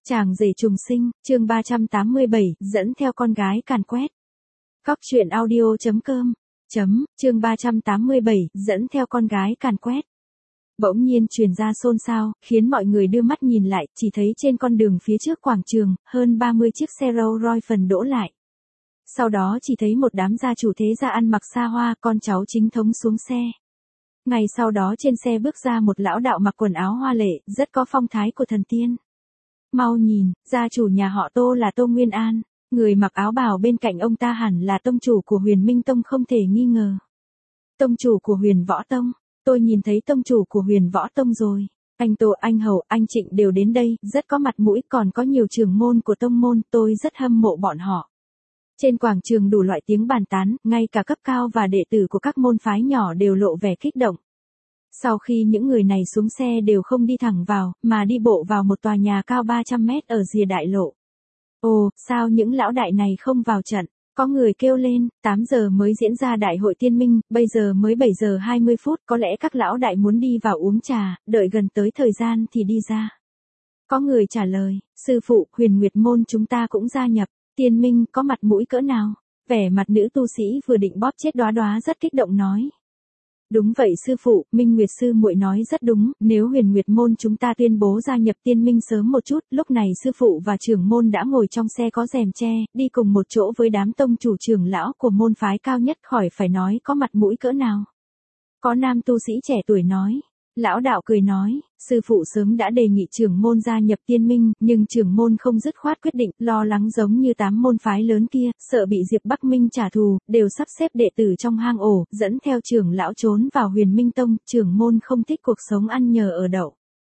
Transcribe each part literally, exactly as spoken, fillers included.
Chàng rể trùng sinh, chương ba trăm tám mươi bảy, dẫn theo con gái càn quét. Cóc truyện audio chấm com, chấm, chương ba trăm tám mươi bảy, dẫn theo con gái càn quét. Bỗng nhiên truyền ra xôn xao, khiến mọi người đưa mắt nhìn lại, chỉ thấy trên con đường phía trước quảng trường, hơn ba mươi chiếc xe Rolls Royce phần đỗ lại. Sau đó chỉ thấy một đám gia chủ thế gia ăn mặc xa hoa, con cháu chính thống xuống xe. Ngày sau đó trên xe bước ra một lão đạo mặc quần áo hoa lệ, rất có phong thái của thần tiên. Mau nhìn, gia chủ nhà họ Tô là Tô Nguyên An, người mặc áo bào bên cạnh ông ta hẳn là tông chủ của Huyền Minh Tông không thể nghi ngờ. Tông chủ của Huyền Võ Tông, tôi nhìn thấy tông chủ của Huyền Võ Tông rồi. Anh Tô, anh Hầu, anh Trịnh đều đến đây, rất có mặt mũi, còn có nhiều trưởng môn của tông môn, tôi rất hâm mộ bọn họ. Trên quảng trường đủ loại tiếng bàn tán, ngay cả cấp cao và đệ tử của các môn phái nhỏ đều lộ vẻ kích động. Sau khi những người này xuống xe đều không đi thẳng vào, mà đi bộ vào một tòa nhà cao ba trăm mét ở rìa đại lộ. Ồ, sao những lão đại này không vào trận? Có người kêu lên, tám giờ mới diễn ra đại hội tiên minh, bây giờ mới bảy giờ hai mươi phút, có lẽ các lão đại muốn đi vào uống trà, đợi gần tới thời gian thì đi ra. Có người trả lời, sư phụ, Huyền Nguyệt môn chúng ta cũng gia nhập, tiên minh có mặt mũi cỡ nào? Vẻ mặt nữ tu sĩ vừa định bóp chết Đóa Đóa rất kích động nói. Đúng vậy sư phụ, Minh Nguyệt sư muội nói rất đúng, nếu Huyền Nguyệt môn chúng ta tuyên bố gia nhập tiên minh sớm một chút, lúc này sư phụ và trưởng môn đã ngồi trong xe có rèm che, đi cùng một chỗ với đám tông chủ trưởng lão của môn phái cao nhất, khỏi phải nói có mặt mũi cỡ nào. Có nam tu sĩ trẻ tuổi nói. Lão đạo cười nói, sư phụ sớm đã đề nghị trưởng môn gia nhập tiên minh, nhưng trưởng môn không dứt khoát quyết định, lo lắng giống như tám môn phái lớn kia, sợ bị Diệp Bắc Minh trả thù, đều sắp xếp đệ tử trong hang ổ, dẫn theo trưởng lão trốn vào Huyền Minh Tông, trưởng môn không thích cuộc sống ăn nhờ ở đậu.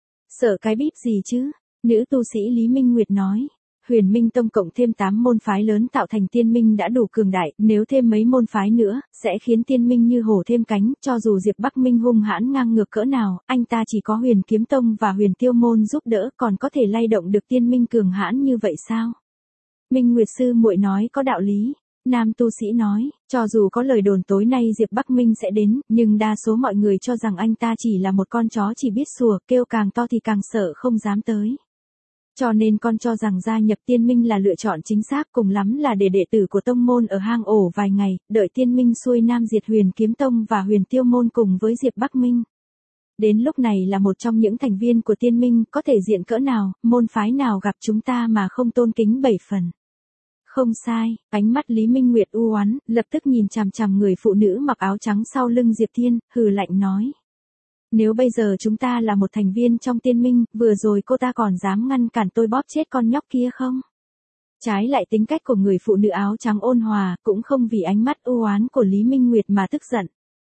Sợ cái bíp gì chứ? Nữ tu sĩ Lý Minh Nguyệt nói. Huyền Minh Tông cộng thêm tám môn phái lớn tạo thành tiên minh đã đủ cường đại, nếu thêm mấy môn phái nữa, sẽ khiến tiên minh như hổ thêm cánh, cho dù Diệp Bắc Minh hung hãn ngang ngược cỡ nào, anh ta chỉ có Huyền Kiếm Tông và Huyền Tiêu môn giúp đỡ, còn có thể lay động được tiên minh cường hãn như vậy sao? Minh Nguyệt sư muội nói có đạo lý. Nam tu sĩ nói, cho dù có lời đồn tối nay Diệp Bắc Minh sẽ đến, nhưng đa số mọi người cho rằng anh ta chỉ là một con chó chỉ biết sủa, kêu càng to thì càng sợ không dám tới. Cho nên con cho rằng gia nhập tiên minh là lựa chọn chính xác, cùng lắm là để đệ tử của tông môn ở hang ổ vài ngày, đợi tiên minh xuôi nam diệt Huyền Kiếm Tông và Huyền Tiêu môn cùng với Diệp Bắc Minh. Đến lúc này là một trong những thành viên của tiên minh, có thể diện cỡ nào, môn phái nào gặp chúng ta mà không tôn kính bảy phần. Không sai, ánh mắt Lý Minh Nguyệt u oán, lập tức nhìn chằm chằm người phụ nữ mặc áo trắng sau lưng Diệp Thiên, hừ lạnh nói. Nếu bây giờ chúng ta là một thành viên trong tiên minh, vừa rồi cô ta còn dám ngăn cản tôi bóp chết con nhóc kia không? Trái lại tính cách của người phụ nữ áo trắng ôn hòa, cũng không vì ánh mắt u oán của Lý Minh Nguyệt mà tức giận.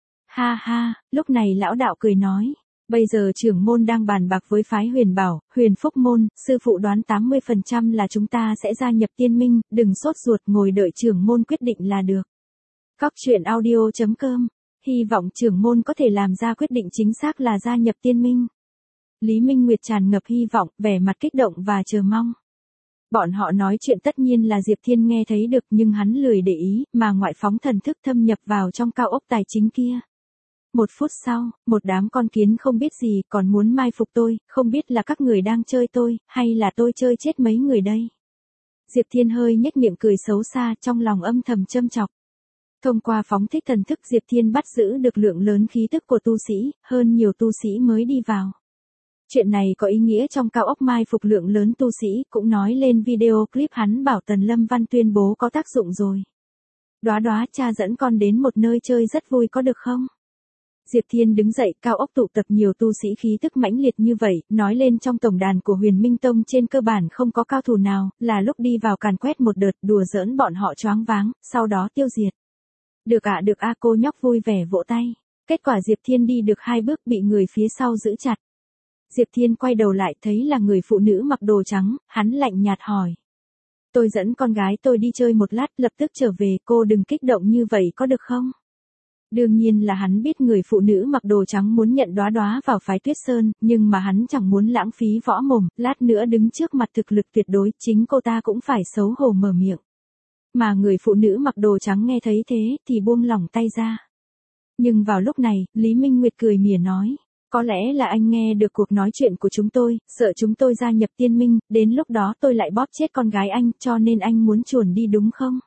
Ha ha, lúc này lão đạo cười nói. Bây giờ trưởng môn đang bàn bạc với phái Huyền Bảo, Huyền Phúc môn, sư phụ đoán tám mươi phần trăm là chúng ta sẽ gia nhập tiên minh, đừng sốt ruột ngồi đợi trưởng môn quyết định là được. Cóc truyện audio chấm com. Hy vọng trưởng môn có thể làm ra quyết định chính xác là gia nhập tiên minh. Lý Minh Nguyệt tràn ngập hy vọng, vẻ mặt kích động và chờ mong. Bọn họ nói chuyện tất nhiên là Diệp Thiên nghe thấy được, nhưng hắn lười để ý, mà ngoại phóng thần thức thâm nhập vào trong cao ốc tài chính kia. Một phút sau, một đám con kiến không biết gì còn muốn mai phục tôi, không biết là các người đang chơi tôi, hay là tôi chơi chết mấy người đây. Diệp Thiên hơi nhếch miệng cười xấu xa, trong lòng âm thầm châm chọc. Thông qua phóng thích thần thức Diệp Thiên bắt giữ được lượng lớn khí tức của tu sĩ, hơn nhiều tu sĩ mới đi vào. Chuyện này có ý nghĩa trong cao ốc mai phục lượng lớn tu sĩ, cũng nói lên video clip hắn bảo Tần Lâm Văn tuyên bố có tác dụng rồi. Đóa Đóa, cha dẫn con đến một nơi chơi rất vui có được không? Diệp Thiên đứng dậy, cao ốc tụ tập nhiều tu sĩ khí tức mãnh liệt như vậy, nói lên trong tổng đàn của Huyền Minh Tông trên cơ bản không có cao thủ nào, là lúc đi vào càn quét một đợt, đùa giỡn bọn họ choáng váng, sau đó tiêu diệt. Được ạ, à, được a à, cô nhóc vui vẻ vỗ tay. Kết quả Diệp Thiên đi được hai bước bị người phía sau giữ chặt. Diệp Thiên quay đầu lại thấy là người phụ nữ mặc đồ trắng, hắn lạnh nhạt hỏi. Tôi dẫn con gái tôi đi chơi một lát, lập tức trở về, cô đừng kích động như vậy có được không? Đương nhiên là hắn biết người phụ nữ mặc đồ trắng muốn nhận Đóa Đóa vào phái Tuyết Sơn, nhưng mà hắn chẳng muốn lãng phí võ mồm, lát nữa đứng trước mặt thực lực tuyệt đối, chính cô ta cũng phải xấu hổ mở miệng. Mà người phụ nữ mặc đồ trắng nghe thấy thế, thì buông lỏng tay ra. Nhưng vào lúc này, Lý Minh Nguyệt cười mỉa nói, Có lẽ là anh nghe được cuộc nói chuyện của chúng tôi, sợ chúng tôi gia nhập tiên minh, đến lúc đó tôi lại bóp chết con gái anh, cho nên anh muốn chuồn đi đúng không?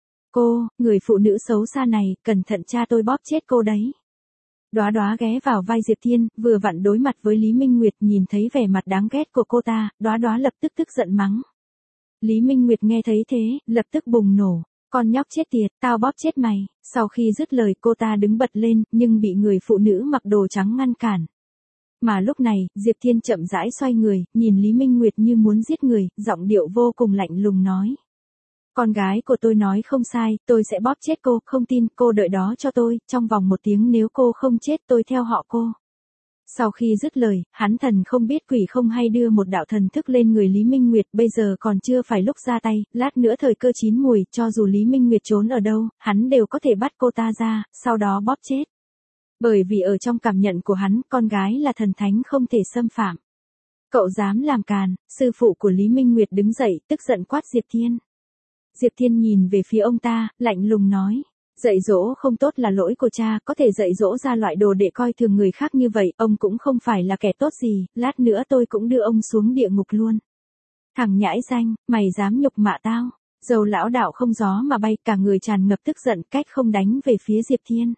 Cô, người phụ nữ xấu xa này, cẩn thận cha tôi bóp chết cô đấy. Đóa Đóa ghé vào vai Diệp Thiên, vừa vặn đối mặt với Lý Minh Nguyệt, nhìn thấy vẻ mặt đáng ghét của cô ta, Đóa Đóa lập tức tức giận mắng. Lý Minh Nguyệt nghe thấy thế, lập tức bùng nổ. Con nhóc chết tiệt, tao bóp chết mày. Sau khi dứt lời cô ta đứng bật lên, nhưng bị người phụ nữ mặc đồ trắng ngăn cản. Mà lúc này, Diệp Thiên chậm rãi xoay người, nhìn Lý Minh Nguyệt như muốn giết người, giọng điệu vô cùng lạnh lùng nói. Con gái của tôi nói không sai, tôi sẽ bóp chết cô, không tin, cô đợi đó cho tôi, trong vòng một tiếng nếu cô không chết tôi theo họ cô. Sau khi dứt lời, hắn thần không biết quỷ không hay đưa một đạo thần thức lên người Lý Minh Nguyệt, bây giờ còn chưa phải lúc ra tay, lát nữa thời cơ chín mùi, cho dù Lý Minh Nguyệt trốn ở đâu, hắn đều có thể bắt cô ta ra, sau đó bóp chết. Bởi vì ở trong cảm nhận của hắn, con gái là thần thánh không thể xâm phạm. Cậu dám làm càn, sư phụ của Lý Minh Nguyệt đứng dậy, tức giận quát Diệp Thiên. Diệp Thiên nhìn về phía ông ta, lạnh lùng nói. Dạy dỗ không tốt là lỗi của cha, có thể dạy dỗ ra loại đồ để coi thường người khác như vậy, ông cũng không phải là kẻ tốt gì, lát nữa tôi cũng đưa ông xuống địa ngục luôn. Thằng nhãi danh, mày dám nhục mạ tao. Dầu lão đạo không gió mà bay, cả người tràn ngập tức giận, cách không đánh về phía Diệp Thiên.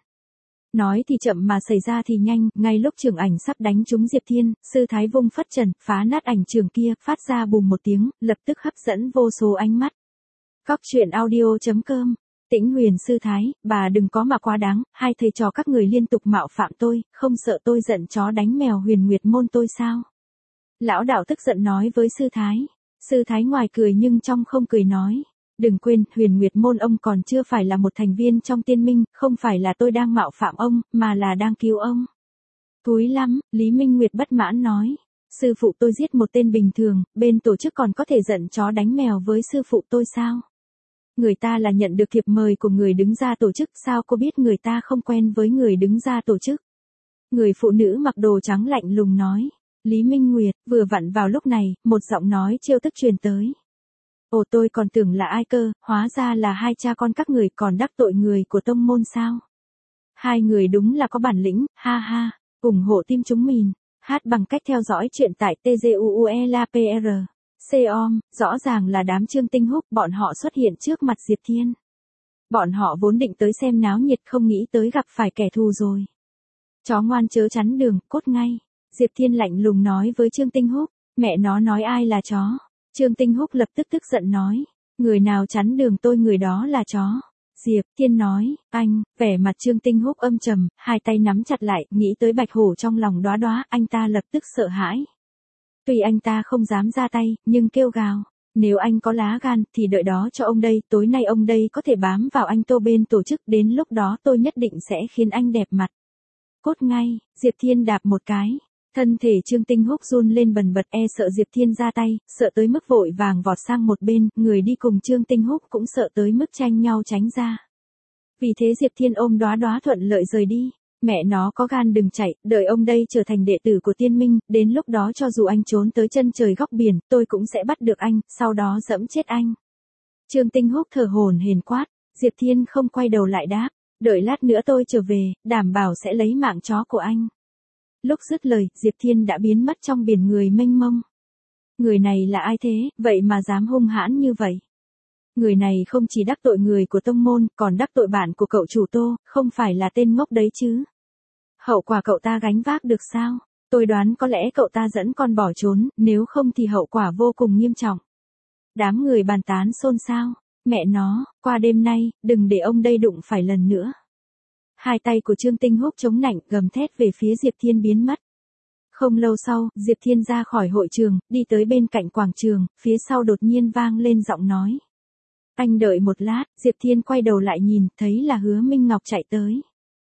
Nói thì chậm mà xảy ra thì nhanh, ngay lúc trường ảnh sắp đánh trúng Diệp Thiên, sư thái vung phất trần, phá nát ảnh trường kia, phát ra bùm một tiếng, lập tức hấp dẫn vô số ánh mắt. Cóc truyện audio chấm com. Tĩnh Huyền sư thái, bà đừng có mà quá đáng, hai thầy trò các người liên tục mạo phạm tôi, không sợ tôi giận chó đánh mèo Huyền Nguyệt môn tôi sao? Lão đạo tức giận nói với sư thái. Sư thái ngoài cười nhưng trong không cười nói. Đừng quên, Huyền Nguyệt môn ông còn chưa phải là một thành viên trong tiên minh, không phải là tôi đang mạo phạm ông, mà là đang cứu ông. Thúi lắm, Lý Minh Nguyệt bất mãn nói. Sư phụ tôi giết một tên bình thường, bên tổ chức còn có thể giận chó đánh mèo với sư phụ tôi sao? Người ta là nhận được thiệp mời của người đứng ra tổ chức, sao cô biết người ta không quen với người đứng ra tổ chức? Người phụ nữ mặc đồ trắng lạnh lùng nói. Lý Minh Nguyệt, vừa vặn vào lúc này, một giọng nói trêu tức truyền tới. Ồ, tôi còn tưởng là ai cơ, hóa ra là hai cha con các người, còn đắc tội người của tông môn sao? Hai người đúng là có bản lĩnh, ha ha, ủng hộ team chúng mình. Hát bằng cách theo dõi chuyện tại tê giê u u e lờ pê rờ. Xeom, rõ ràng là đám Trương Tinh Húc, bọn họ xuất hiện trước mặt Diệp Thiên. Bọn họ vốn định tới xem náo nhiệt, không nghĩ tới gặp phải kẻ thù rồi. Chó ngoan chớ chắn đường, cốt ngay. Diệp Thiên lạnh lùng nói với Trương Tinh Húc, mẹ nó nói ai là chó. Trương Tinh Húc lập tức tức giận nói, người nào chắn đường tôi người đó là chó. Diệp Thiên nói, anh, vẻ mặt Trương Tinh Húc âm trầm, hai tay nắm chặt lại, nghĩ tới Bạch Hổ trong lòng Đóa Đóa, anh ta lập tức sợ hãi. Tuy anh ta không dám ra tay, nhưng kêu gào, nếu anh có lá gan thì đợi đó cho ông đây, tối nay ông đây có thể bám vào anh Tô bên tổ chức, đến lúc đó tôi nhất định sẽ khiến anh đẹp mặt. Cốt ngay, Diệp Thiên đạp một cái. Thân thể Trương Tinh Húc run lên bần bật, e sợ Diệp Thiên ra tay, sợ tới mức vội vàng vọt sang một bên, người đi cùng Trương Tinh Húc cũng sợ tới mức tranh nhau tránh ra. Vì thế Diệp Thiên ôm Đóa Đóa thuận lợi rời đi. Mẹ nó có gan đừng chạy, đợi ông đây trở thành đệ tử của tiên minh, đến lúc đó cho dù anh trốn tới chân trời góc biển, tôi cũng sẽ bắt được anh, sau đó giẫm chết anh. Trương Tinh Húc thở hổn hển quát, Diệp Thiên không quay đầu lại đáp, đợi lát nữa tôi trở về, đảm bảo sẽ lấy mạng chó của anh. Lúc dứt lời, Diệp Thiên đã biến mất trong biển người mênh mông. Người này là ai thế, vậy mà dám hung hãn như vậy? Người này không chỉ đắc tội người của tông môn, còn đắc tội bạn của cậu chủ Tô, không phải là tên ngốc đấy chứ? Hậu quả cậu ta gánh vác được sao? Tôi đoán có lẽ cậu ta dẫn con bỏ trốn, nếu không thì hậu quả vô cùng nghiêm trọng. Đám người bàn tán xôn xao, mẹ nó, qua đêm nay, đừng để ông đây đụng phải lần nữa. Hai tay của Trương Tinh Húc chống nạnh, gầm thét về phía Diệp Thiên biến mất. Không lâu sau, Diệp Thiên ra khỏi hội trường, đi tới bên cạnh quảng trường, phía sau đột nhiên vang lên giọng nói. Anh đợi một lát, Diệp Thiên quay đầu lại nhìn, thấy là Hứa Minh Ngọc chạy tới.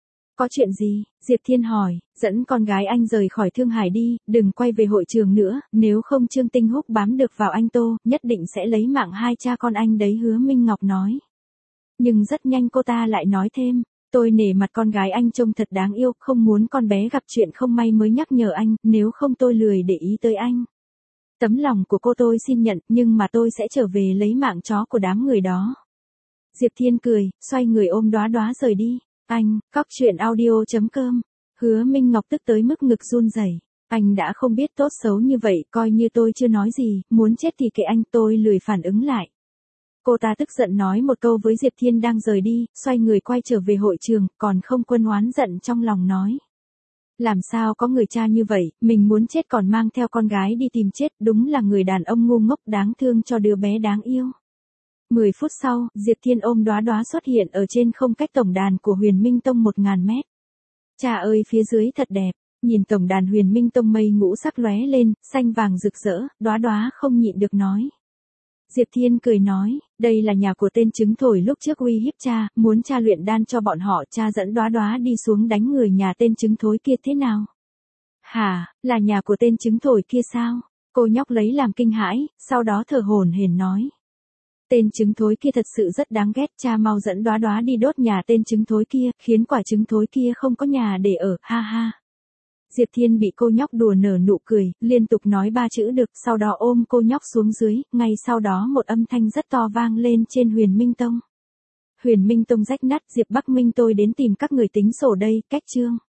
Có chuyện gì? Diệp Thiên hỏi, dẫn con gái anh rời khỏi Thương Hải đi, đừng quay về hội trường nữa, nếu không Trương Tinh Húc bám được vào anh Tô, nhất định sẽ lấy mạng hai cha con anh đấy, Hứa Minh Ngọc nói. Nhưng rất nhanh cô ta lại nói thêm, tôi nể mặt con gái anh trông thật đáng yêu, không muốn con bé gặp chuyện không may mới nhắc nhở anh, nếu không tôi lười để ý tới anh. Tấm lòng của cô tôi xin nhận, nhưng mà tôi sẽ trở về lấy mạng chó của đám người đó. Diệp Thiên cười, xoay người ôm Đóa Đóa rời đi. Anh, cóc truyện audio chấm com Hứa Minh Ngọc tức tới mức ngực run rẩy. Anh đã không biết tốt xấu như vậy, coi như tôi chưa nói gì, muốn chết thì kệ anh, tôi lười phản ứng lại. Cô ta tức giận nói một câu với Diệp Thiên đang rời đi, xoay người quay trở về hội trường, còn không quên oán giận trong lòng nói. Làm sao có người cha như vậy, mình muốn chết còn mang theo con gái đi tìm chết, đúng là người đàn ông ngu ngốc đáng thương cho đứa bé đáng yêu. Mười phút sau, Diệp Thiên ôm Đóa Đóa xuất hiện ở trên không cách tổng đàn của Huyền Minh Tông một ngàn mét. Cha ơi, phía dưới thật đẹp, nhìn tổng đàn Huyền Minh Tông mây ngũ sắc lóe lên, xanh vàng rực rỡ, Đóa Đóa không nhịn được nói. Diệp Thiên cười nói, đây là nhà của tên trứng thổi lúc trước uy hiếp cha, muốn cha luyện đan cho bọn họ, cha dẫn Đóa Đóa đi xuống đánh người nhà tên trứng thối kia thế nào? Hả, là nhà của tên trứng thổi kia sao? Cô nhóc lấy làm kinh hãi, sau đó thở hổn hển nói. Tên trứng thối kia thật sự rất đáng ghét, cha mau dẫn Đóa Đóa đi đốt nhà tên trứng thối kia, khiến quả trứng thối kia không có nhà để ở, ha ha. Diệp Thiên bị cô nhóc đùa nở nụ cười, liên tục nói ba chữ được, sau đó ôm cô nhóc xuống dưới, ngay sau đó một âm thanh rất to vang lên trên Huyền Minh Tông. Huyền Minh Tông rách nát, Diệp Bắc Minh tôi đến tìm các người tính sổ đây, cách chương.